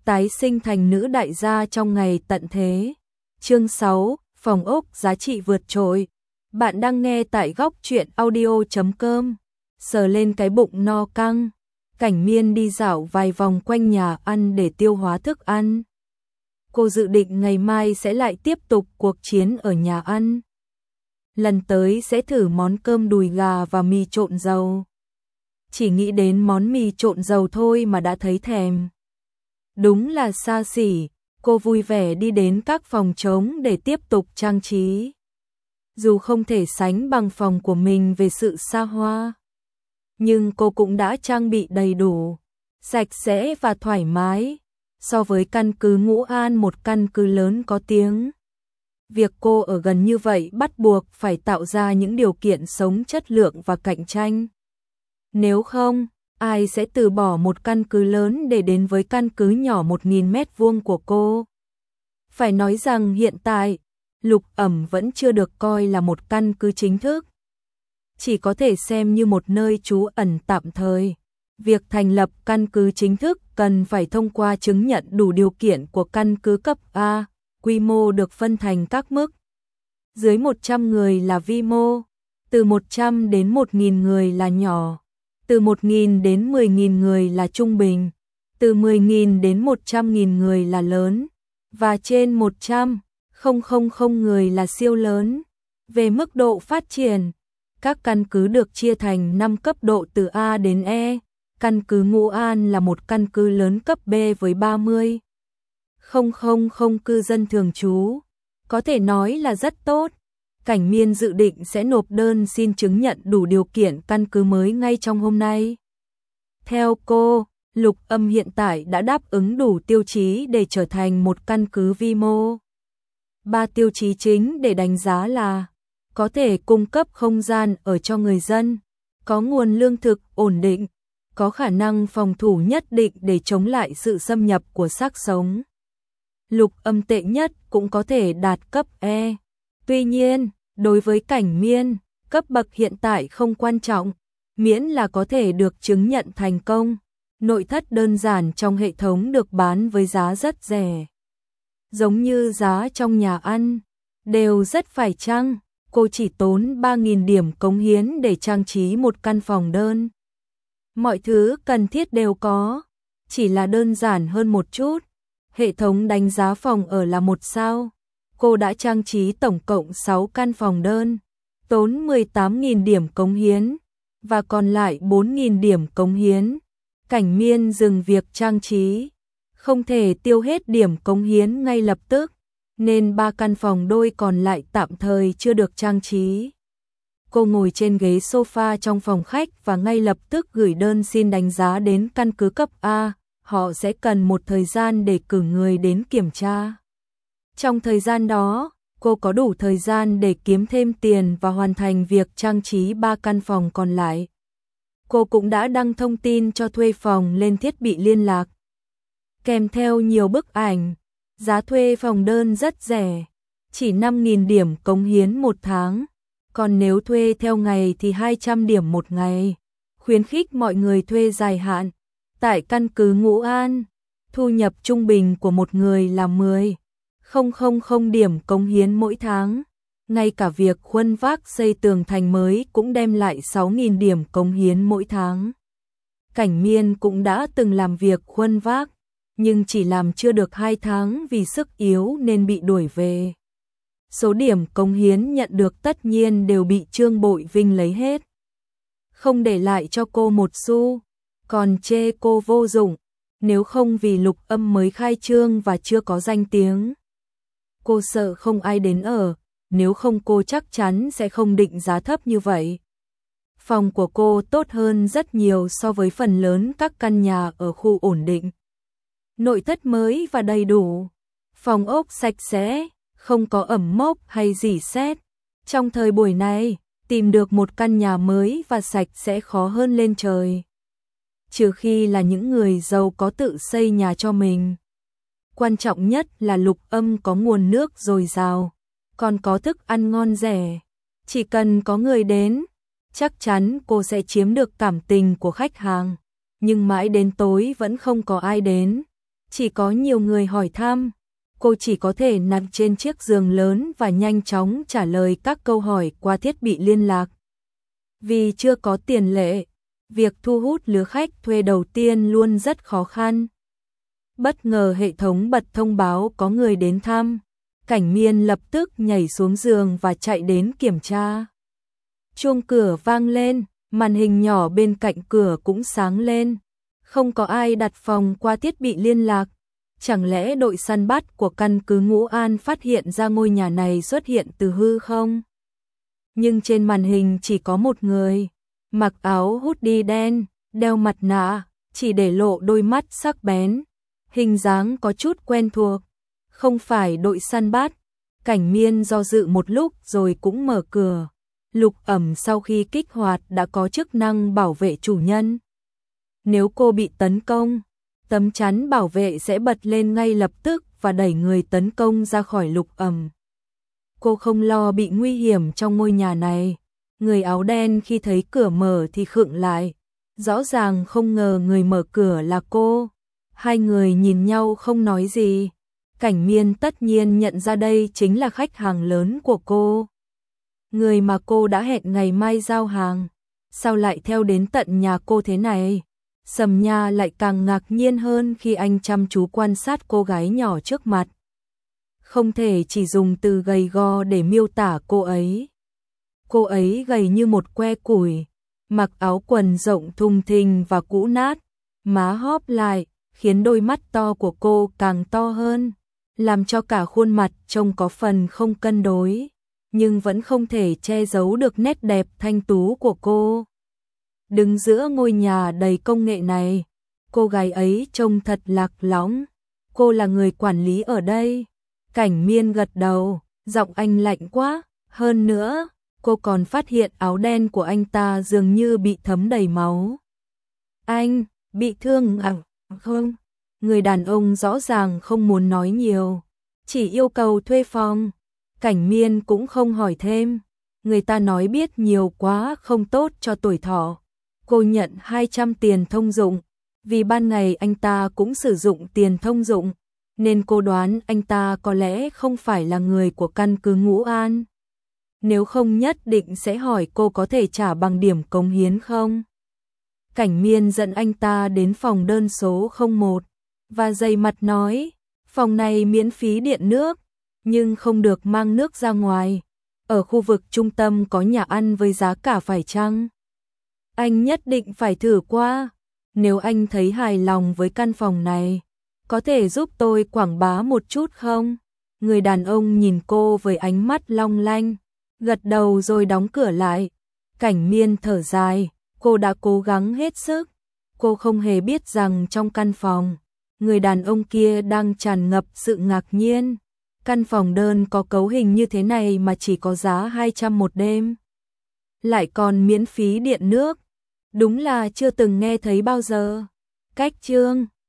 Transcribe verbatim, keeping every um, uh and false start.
tái sinh thành nữ đại gia trong ngày tận thế. Chương sáu, phòng ốc giá trị vượt trội. Bạn đang nghe tại góc truyện audio chấm com. Sờ lên cái bụng no căng, Cảnh Miên đi dạo vài vòng quanh nhà ăn để tiêu hóa thức ăn. Cô dự định ngày mai sẽ lại tiếp tục cuộc chiến ở nhà ăn. Lần tới sẽ thử món cơm đùi gà và mì trộn dầu. Chỉ nghĩ đến món mì trộn dầu thôi mà đã thấy thèm. Đúng là xa xỉ, cô vui vẻ đi đến các phòng trống để tiếp tục trang trí. Dù không thể sánh bằng phòng của mình về sự xa hoa, nhưng cô cũng đã trang bị đầy đủ, sạch sẽ và thoải mái. So với căn cứ Ngũ An, một căn cứ lớn có tiếng, việc cô ở gần như vậy bắt buộc phải tạo ra những điều kiện sống chất lượng và cạnh tranh. Nếu không, ai sẽ từ bỏ một căn cứ lớn để đến với căn cứ nhỏ một nghìn mét vuông của cô? Phải nói rằng hiện tại, Lục Ẩm vẫn chưa được coi là một căn cứ chính thức. Chỉ có thể xem như một nơi trú ẩn tạm thời. Việc thành lập căn cứ chính thức cần phải thông qua chứng nhận đủ điều kiện của căn cứ cấp A, quy mô được phân thành các mức. Dưới một trăm người là vi mô, từ một trăm đến một nghìn người là nhỏ, từ một nghìn đến mười nghìn người là trung bình, từ mười nghìn đến một trăm nghìn người là lớn, và trên một trăm nghìn người là siêu lớn. Về mức độ phát triển, các căn cứ được chia thành năm cấp độ từ A đến E. Căn cứ Ngũ An là một căn cứ lớn cấp B với ba mươi nghìn cư dân thường trú, có thể nói là rất tốt. Cảnh Miên dự định sẽ nộp đơn xin chứng nhận đủ điều kiện căn cứ mới ngay trong hôm nay. Theo cô, Lục Âm hiện tại đã đáp ứng đủ tiêu chí để trở thành một căn cứ vi mô. Ba tiêu chí chính để đánh giá là có thể cung cấp không gian ở cho người dân, có nguồn lương thực ổn định, có khả năng phòng thủ nhất định để chống lại sự xâm nhập của xác sống. Lục Âm tệ nhất cũng có thể đạt cấp E. Tuy nhiên, đối với Cảnh Miên, cấp bậc hiện tại không quan trọng, miễn là có thể được chứng nhận thành công. Nội thất đơn giản trong hệ thống được bán với giá rất rẻ, giống như giá trong nhà ăn, đều rất phải chăng. Cô chỉ tốn ba nghìn điểm cống hiến để trang trí một căn phòng đơn. Mọi thứ cần thiết đều có, chỉ là đơn giản hơn một chút. Hệ thống đánh giá phòng ở là một sao. Cô đã trang trí tổng cộng sáu căn phòng đơn, tốn mười tám nghìn điểm cống hiến, và còn lại bốn nghìn điểm cống hiến. Cảnh Miên dừng việc trang trí, không thể tiêu hết điểm cống hiến ngay lập tức, nên ba căn phòng đôi còn lại tạm thời chưa được trang trí. Cô ngồi trên ghế sofa trong phòng khách và ngay lập tức gửi đơn xin đánh giá đến căn cứ cấp A. Họ sẽ cần một thời gian để cử người đến kiểm tra. Trong thời gian đó, cô có đủ thời gian để kiếm thêm tiền và hoàn thành việc trang trí ba căn phòng còn lại. Cô cũng đã đăng thông tin cho thuê phòng lên thiết bị liên lạc, kèm theo nhiều bức ảnh. Giá thuê phòng đơn rất rẻ, chỉ năm nghìn điểm cống hiến một tháng, còn nếu thuê theo ngày thì hai trăm điểm một ngày. Khuyến khích mọi người thuê dài hạn. Tại căn cứ Ngũ An, thu nhập trung bình của một người là mười nghìn điểm cống hiến mỗi tháng. Ngay cả việc khuân vác xây tường thành mới cũng đem lại sáu nghìn điểm cống hiến mỗi tháng. Cảnh Miên cũng đã từng làm việc khuân vác, nhưng chỉ làm chưa được hai tháng vì sức yếu nên bị đuổi về. Số điểm cống hiến nhận được tất nhiên đều bị Trương Bội Vinh lấy hết, không để lại cho cô một xu, còn chê cô vô dụng. Nếu không vì Lục Âm mới khai trương và chưa có danh tiếng, cô sợ không ai đến ở, nếu không cô chắc chắn sẽ không định giá thấp như vậy. Phòng của cô tốt hơn rất nhiều so với phần lớn các căn nhà ở khu ổn định. Nội thất mới và đầy đủ, phòng ốc sạch sẽ, không có ẩm mốc hay rỉ sét. Trong thời buổi này, tìm được một căn nhà mới và sạch sẽ khó hơn lên trời. Trừ khi là những người giàu có tự xây nhà cho mình. Quan trọng nhất là Lục Âm có nguồn nước dồi dào, còn có thức ăn ngon rẻ. Chỉ cần có người đến, chắc chắn cô sẽ chiếm được cảm tình của khách hàng. Nhưng mãi đến tối vẫn không có ai đến. Chỉ có nhiều người hỏi thăm, cô chỉ có thể nằm trên chiếc giường lớn và nhanh chóng trả lời các câu hỏi qua thiết bị liên lạc. Vì chưa có tiền lệ, việc thu hút lứa khách thuê đầu tiên luôn rất khó khăn. Bất ngờ hệ thống bật thông báo có người đến thăm, Cảnh Miên lập tức nhảy xuống giường và chạy đến kiểm tra. Chuông cửa vang lên, màn hình nhỏ bên cạnh cửa cũng sáng lên. Không có ai đặt phòng qua thiết bị liên lạc. Chẳng lẽ đội săn bắt của căn cứ Ngũ An phát hiện ra ngôi nhà này xuất hiện từ hư không? Nhưng trên màn hình chỉ có một người, mặc áo hoodie đen, đeo mặt nạ, chỉ để lộ đôi mắt sắc bén. Hình dáng có chút quen thuộc. Không phải đội săn bắt. Cảnh Miên do dự một lúc rồi cũng mở cửa. Lục ẩm sau khi kích hoạt đã có chức năng bảo vệ chủ nhân. Nếu cô bị tấn công, tấm chắn bảo vệ sẽ bật lên ngay lập tức và đẩy người tấn công ra khỏi lục ẩm. Cô không lo bị nguy hiểm trong ngôi nhà này. Người áo đen khi thấy cửa mở thì khựng lại. Rõ ràng không ngờ người mở cửa là cô. Hai người nhìn nhau không nói gì. Cảnh Miên tất nhiên nhận ra đây chính là khách hàng lớn của cô. Người mà cô đã hẹn ngày mai giao hàng. Sao lại theo đến tận nhà cô thế này? Sầm Nha lại càng ngạc nhiên hơn khi anh chăm chú quan sát cô gái nhỏ trước mặt. Không thể chỉ dùng từ gầy gò để miêu tả cô ấy. Cô ấy gầy như một que củi, mặc áo quần rộng thùng thình và cũ nát, má hóp lại, khiến đôi mắt to của cô càng to hơn, làm cho cả khuôn mặt trông có phần không cân đối, nhưng vẫn không thể che giấu được nét đẹp thanh tú của cô. Đứng giữa ngôi nhà đầy công nghệ này, cô gái ấy trông thật lạc lõng. Cô là người quản lý ở đây. Cảnh Miên gật đầu, giọng anh lạnh quá. Hơn nữa, cô còn phát hiện áo đen của anh ta dường như bị thấm đầy máu. Anh, bị thương à? Không. Người đàn ông rõ ràng không muốn nói nhiều, chỉ yêu cầu thuê phòng. Cảnh Miên cũng không hỏi thêm. Người ta nói biết nhiều quá không tốt cho tuổi thọ. Cô nhận hai trăm tiền thông dụng. Vì ban ngày anh ta cũng sử dụng tiền thông dụng, nên cô đoán anh ta có lẽ không phải là người của căn cứ Ngũ An. Nếu không nhất định sẽ hỏi cô có thể trả bằng điểm cống hiến không. Cảnh Miên dẫn anh ta đến phòng đơn số không một và dày mặt nói, phòng này miễn phí điện nước, nhưng không được mang nước ra ngoài. Ở khu vực trung tâm có nhà ăn với giá cả phải chăng? Anh nhất định phải thử qua. Nếu anh thấy hài lòng với căn phòng này, có thể giúp tôi quảng bá một chút không? Người đàn ông nhìn cô với ánh mắt long lanh, gật đầu rồi đóng cửa lại. Cảnh Miên thở dài, cô đã cố gắng hết sức. Cô không hề biết rằng trong căn phòng, người đàn ông kia đang tràn ngập sự ngạc nhiên. Căn phòng đơn có cấu hình như thế này mà chỉ có giá hai trăm một đêm. Lại còn miễn phí điện nước. Đúng là chưa từng nghe thấy bao giờ. Cách chương